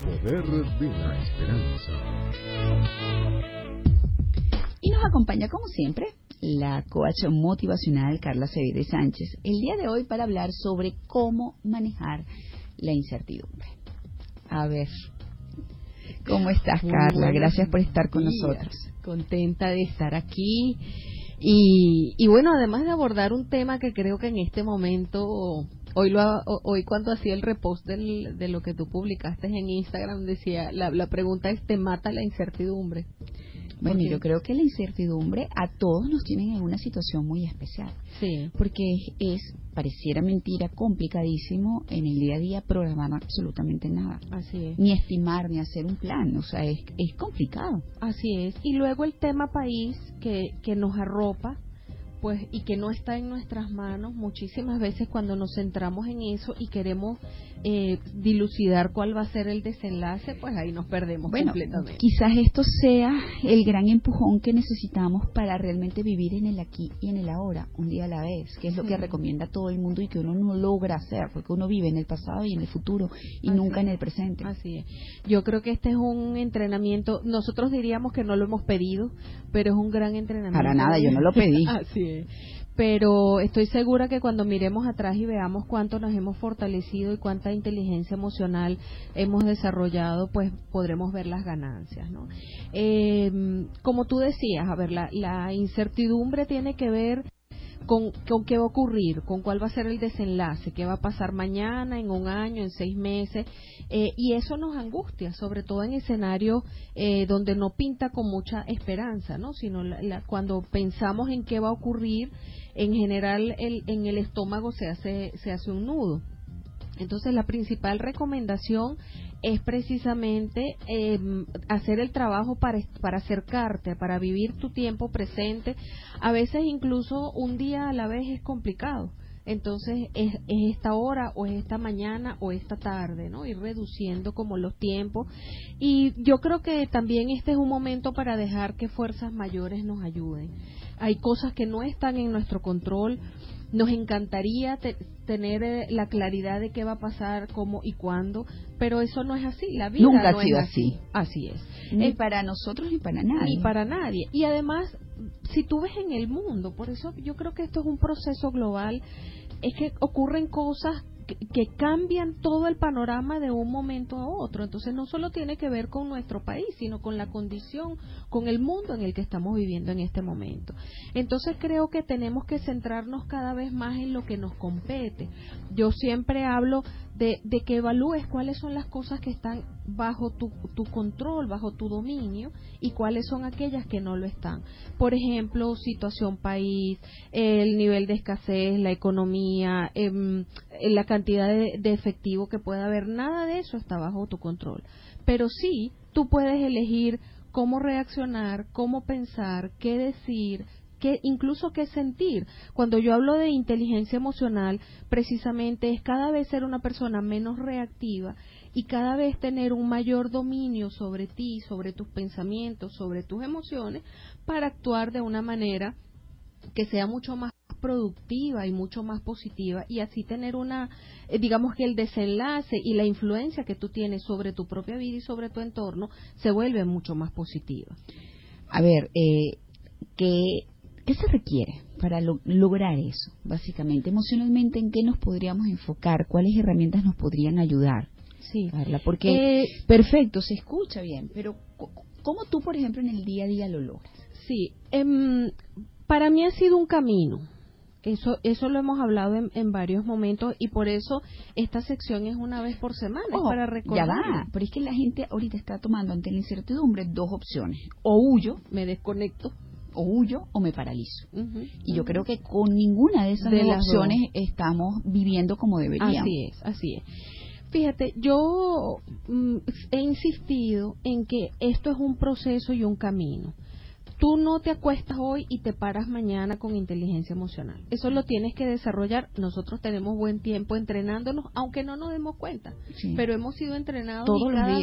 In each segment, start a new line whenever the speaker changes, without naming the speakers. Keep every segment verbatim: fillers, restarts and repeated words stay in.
Poder de la esperanza.
Y nos acompaña, como siempre, la coach motivacional Carla Cevide Sánchez, el día de hoy para hablar sobre cómo manejar la incertidumbre. A ver, ¿cómo estás,
Muy
Carla?
buenos
Gracias por estar con
días.
nosotros.
Contenta de estar aquí. Y, y bueno, además de abordar un tema que creo que en este momento, hoy lo ha- hoy cuando hacía el repost del, de lo que tú publicaste en Instagram, decía, la, la pregunta es, ¿te mata la incertidumbre?
Bueno,
Porque-
yo creo que la incertidumbre a todos nos tiene en una situación muy especial,
Sí,
porque es, es, pareciera mentira, complicadísimo en el día a día programar absolutamente nada,
así es.
ni estimar, ni hacer un plan, o sea, es, es complicado.
Así es. Y luego el tema país que, que nos arropa, pues, y que no está en nuestras manos, muchísimas veces cuando nos centramos en eso y queremos eh, dilucidar cuál va a ser el desenlace, pues ahí nos perdemos
Bueno,
completamente.
quizás esto sea el gran empujón que necesitamos para realmente vivir en el aquí y en el ahora, un día a la vez, que es lo
Sí.
que recomienda todo el mundo y que uno no logra hacer, porque uno vive en el pasado y en el futuro y
Así
nunca
es.
en el presente.
Así es. Yo creo que este es un entrenamiento, nosotros diríamos que no lo hemos pedido, pero es un gran entrenamiento.
Para nada, yo no lo pedí.
Así es. Pero estoy segura que cuando miremos atrás y veamos cuánto nos hemos fortalecido y cuánta inteligencia emocional hemos desarrollado, pues podremos ver las ganancias, ¿no? Eh, como tú decías, a ver, la, la incertidumbre tiene que ver con, con qué va a ocurrir, con cuál va a ser el desenlace, qué va a pasar mañana, en un año, en seis meses, eh, y eso nos angustia, sobre todo en escenarios eh, donde no pinta con mucha esperanza, ¿no? Sino la, la, cuando pensamos en qué va a ocurrir, en general el, en el estómago se hace, se hace un nudo. Entonces, la principal recomendación es precisamente eh, hacer el trabajo para, para acercarte, para vivir tu tiempo presente. A veces incluso un día a la vez es complicado. Entonces, es, es esta hora o es esta mañana o esta tarde, ¿no? Ir reduciendo como los tiempos. Y yo creo que también este es un momento para dejar que fuerzas mayores nos ayuden. Hay cosas que no están en nuestro control. Nos encantaría te, tener eh, la claridad de qué va a pasar, cómo y cuándo, pero eso no es así. La vida
Nunca
no
ha sido
es así.
así.
Así es.
Ni
Eh,
para nosotros ni para nadie.
Ni para nadie. Y además, si tú ves en el mundo, por eso yo creo que esto es un proceso global, es que ocurren cosas que, que cambian todo el panorama de un momento a otro. Entonces no solo tiene que ver con nuestro país, sino con la condición, con el mundo en el que estamos viviendo en este momento. Entonces creo que tenemos que centrarnos cada vez más en lo que nos compete. Yo siempre hablo de, de que evalúes cuáles son las cosas que están bajo tu, tu control, bajo tu dominio, y cuáles son aquellas que no lo están. Por ejemplo, situación país, el nivel de escasez, la economía, eh, la cantidad de, de efectivo que pueda haber, nada de eso está bajo tu control. Pero sí, tú puedes elegir cómo reaccionar, cómo pensar, qué decir, qué, incluso qué sentir. Cuando yo hablo de inteligencia emocional, precisamente es cada vez ser una persona menos reactiva y cada vez tener un mayor dominio sobre ti, sobre tus pensamientos, sobre tus emociones, para actuar de una manera que sea mucho más productiva y mucho más positiva, y así tener una, eh, digamos que el desenlace y la influencia que tú tienes sobre tu propia vida y sobre tu entorno se vuelve mucho más positiva.
A ver, eh, ¿qué, ¿qué se requiere para lo, lograr eso? Básicamente, emocionalmente, ¿en qué nos podríamos enfocar? ¿Cuáles herramientas nos podrían ayudar?
Sí,
Carla, porque
eh,
perfecto, se escucha bien, pero ¿cómo tú, por ejemplo, en el día a día lo logras?
sí, eh, para mí ha sido un camino. Eso eso lo hemos hablado en, en varios momentos, y por eso esta sección es una vez por semana,
Oh,
es para
ya
recordar.
va, pero es que la gente ahorita está tomando ante la incertidumbre dos opciones: o huyo,
Me desconecto.
o huyo, o me paralizo.
Uh-huh,
Y yo
uh-huh.
creo que con ninguna de esas
De
dos
las
opciones
dos.
estamos viviendo como deberíamos.
Así es, así es. Fíjate, yo mm, he insistido en que esto es un proceso y un camino. Tú no te acuestas hoy y te paras mañana con inteligencia emocional. Eso lo tienes que desarrollar. Nosotros tenemos buen tiempo entrenándonos, aunque no nos demos cuenta.
Sí.
Pero hemos sido entrenados
Todos
y
los
cada
días.
vez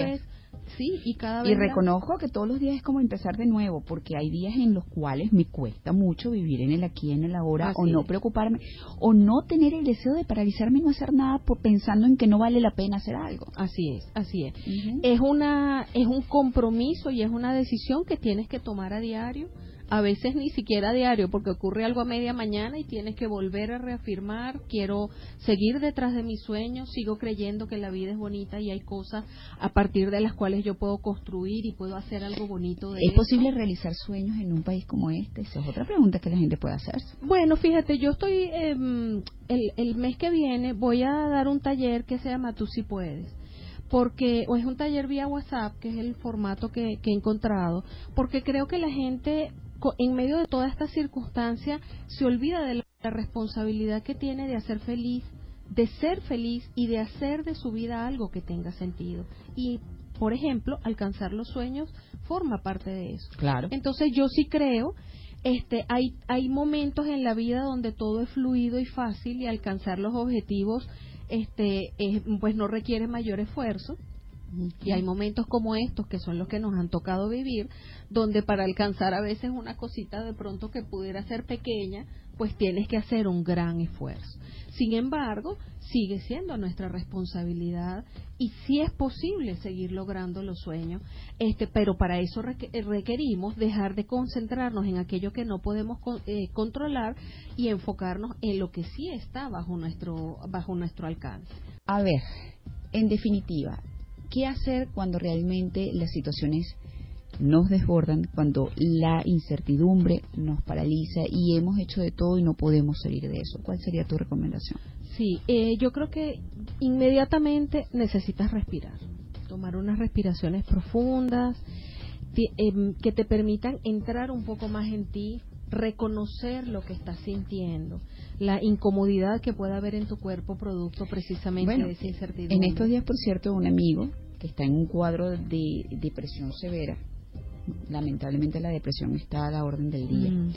Sí, y cada vez...
Y reconozco que todos los días es como empezar de nuevo, porque hay días en los cuales me cuesta mucho vivir en el aquí, en el ahora,
Así
o no
es.
preocuparme, o no tener el deseo de paralizarme y no hacer nada por pensando en que no vale la pena hacer algo.
Así es, así es.
Uh-huh.
Es una, es un compromiso y es una decisión que tienes que tomar a diario. A veces ni siquiera a diario, porque ocurre algo a media mañana y tienes que volver a reafirmar, quiero seguir detrás de mis sueños, sigo creyendo que la vida es bonita y hay cosas a partir de las cuales yo puedo construir y puedo hacer algo bonito de
¿Es
eso.
posible realizar sueños en un país como este? Esa es otra pregunta que la gente puede hacerse.
Bueno, fíjate, yo estoy, eh, el, el mes que viene voy a dar un taller que se llama Tú sí puedes. Porque, o es un taller vía WhatsApp, que es el formato que, que he encontrado, porque creo que la gente, en medio de toda esta circunstancia, se olvida de la, la responsabilidad que tiene de hacer feliz, de ser feliz y de hacer de su vida algo que tenga sentido. Y, por ejemplo, alcanzar los sueños forma parte de eso.
Claro.
Entonces, yo sí creo, este, hay, hay momentos en la vida donde todo es fluido y fácil y alcanzar los objetivos este es, pues no requiere mayor esfuerzo. Uh-huh. Y hay momentos como estos que son los que nos han tocado vivir, donde para alcanzar a veces una cosita de pronto que pudiera ser pequeña, pues tienes que hacer un gran esfuerzo. Sin embargo, sigue siendo nuestra responsabilidad y sí es posible seguir logrando los sueños, este, pero para eso requerimos dejar de concentrarnos en aquello que no podemos eh, controlar y enfocarnos en lo que sí está bajo nuestro bajo nuestro alcance.
A ver, en definitiva, ¿qué hacer cuando realmente las situaciones nos desbordan, cuando la incertidumbre nos paraliza y hemos hecho de todo y no podemos salir de eso? ¿Cuál sería tu recomendación?
Sí, eh, yo creo que inmediatamente necesitas respirar, tomar unas respiraciones profundas te, eh, que te permitan entrar un poco más en ti, reconocer lo que estás sintiendo, la incomodidad que pueda haber en tu cuerpo producto precisamente
bueno,
de esa incertidumbre.
En estos días, por cierto, un amigo que está en un cuadro de depresión severa, lamentablemente la depresión está a la orden del día, mm.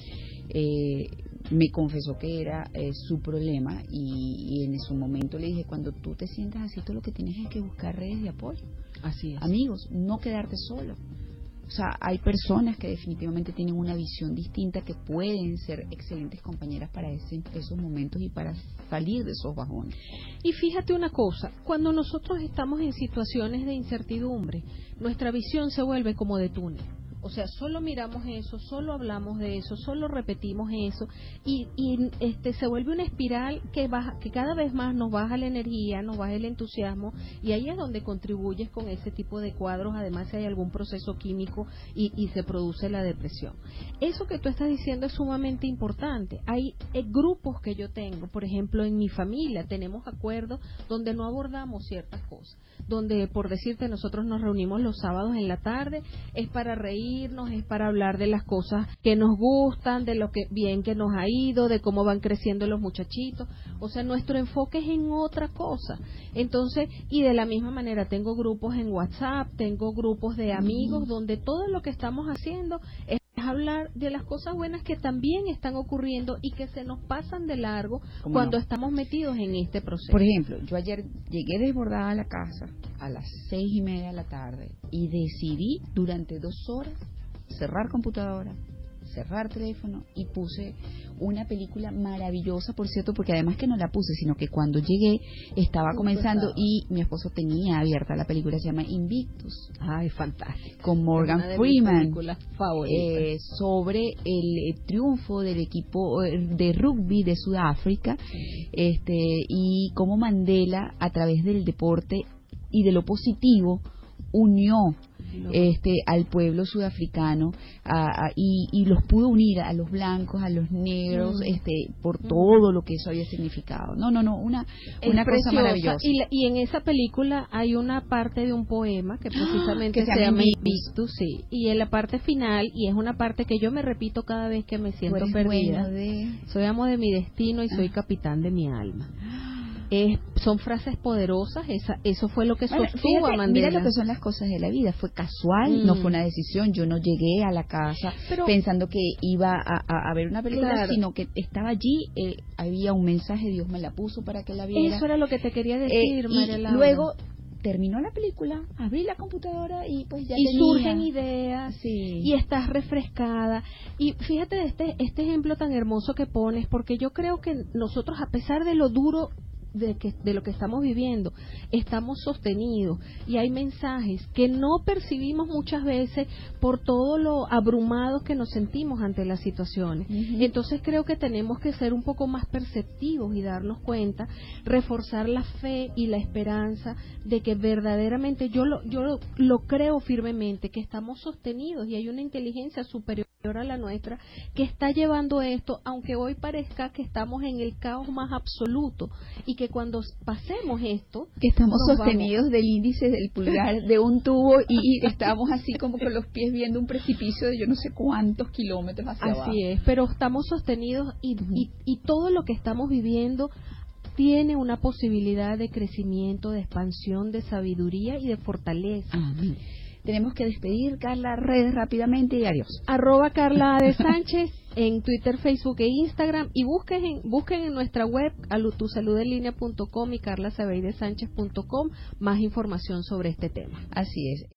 eh, me confesó que era eh, su problema y, y en su momento le dije, cuando tú te sientas así, tú lo que tienes es que buscar redes de apoyo.
Así es.
Amigos, no quedarte solo. O sea, hay personas que definitivamente tienen una visión distinta que pueden ser excelentes compañeras para ese, esos momentos y para salir de esos bajones.
Y fíjate una cosa, cuando nosotros estamos en situaciones de incertidumbre, nuestra visión se vuelve como de túnel. O sea, solo miramos eso, solo hablamos de eso, solo repetimos eso y, y este se vuelve una espiral que baja, que cada vez más nos baja la energía, nos baja el entusiasmo y ahí es donde contribuyes con ese tipo de cuadros, además si hay algún proceso químico y, y se produce la depresión. Eso que tú estás diciendo es sumamente importante. Hay eh, grupos que yo tengo, por ejemplo, en mi familia tenemos acuerdos donde no abordamos ciertas cosas, donde por decirte nosotros nos reunimos los sábados en la tarde, es para reír, es para hablar de las cosas que nos gustan, de lo que bien que nos ha ido, de cómo van creciendo los muchachitos, o sea, nuestro enfoque es en otra cosa. Entonces, y de la misma manera tengo grupos en WhatsApp, tengo grupos de amigos, mm. donde todo lo que estamos haciendo es hablar de las cosas buenas que también están ocurriendo y que se nos pasan de largo cuando no? estamos metidos en este proceso.
Por ejemplo, yo ayer llegué desbordada a la casa a las seis y media de la tarde y decidí durante dos horas cerrar computadora, cerrar teléfono y puse una película maravillosa, por cierto, porque además que no la puse, sino que cuando llegué estaba comenzando y mi esposo tenía abierta la película, se llama Invictus.
Ay, fantástico.
Con Morgan Freeman, eh, sobre el, el triunfo del equipo de rugby de Sudáfrica, este, y cómo Mandela, a través del deporte y de lo positivo, unió este al pueblo sudafricano a, a, y, y los pudo unir a los blancos, a los negros, mm. este por mm. todo lo que eso había significado. No, no, no, una, una cosa maravillosa.
Y, la, y en esa película hay una parte de un poema que precisamente
que
se llama Invictus, sí, y en la parte final, y es una parte que yo me repito cada vez que me siento perdida.
De...
Soy amo de mi destino y soy ah. capitán de mi alma. Es, son frases poderosas, esa, eso fue lo que bueno, sostuvo fíjate, a Mandela.
Mira lo que son las cosas de la vida, fue casual, mm. no fue una decisión, yo no llegué a la casa Pero, pensando que iba a, a, a ver una película, claro. sino que estaba allí, eh, había un mensaje, Dios me la puso para que la viera.
Eso era lo que te quería decir,
eh,
María
Y
Laura.
luego terminó la película, abrí la computadora y pues ya
y
tenía.
surgen ideas,
Sí.
y estás refrescada. Y fíjate de este, este ejemplo tan hermoso que pones, porque yo creo que nosotros, a pesar de lo duro de, que, de lo que estamos viviendo, estamos sostenidos, y hay mensajes que no percibimos muchas veces por todo lo abrumados que nos sentimos ante las situaciones.
Uh-huh.
Entonces creo que tenemos que ser un poco más perceptivos y darnos cuenta, reforzar la fe y la esperanza de que verdaderamente, yo lo, yo lo, lo creo firmemente, que estamos sostenidos y hay una inteligencia superior a la nuestra que está llevando esto, aunque hoy parezca que estamos en el caos más absoluto, y que cuando pasemos esto,
que estamos
nos
sostenidos
vamos.
del índice del pulgar de un tubo y estamos así como con los pies viendo un precipicio de yo no sé cuántos kilómetros hacia
Así
abajo.
es, pero estamos sostenidos y,
Uh-huh.
y, y todo lo que estamos viviendo tiene una posibilidad de crecimiento, de expansión, de sabiduría y de fortaleza.
Amén. Tenemos que despedir, Carla, redes rápidamente y adiós.
Arroba Carla de Sánchez en Twitter, Facebook e Instagram, y busquen en, busquen en nuestra web tu salud en línea punto com y carla sabeidesánchez punto com más información sobre este tema.
Así es.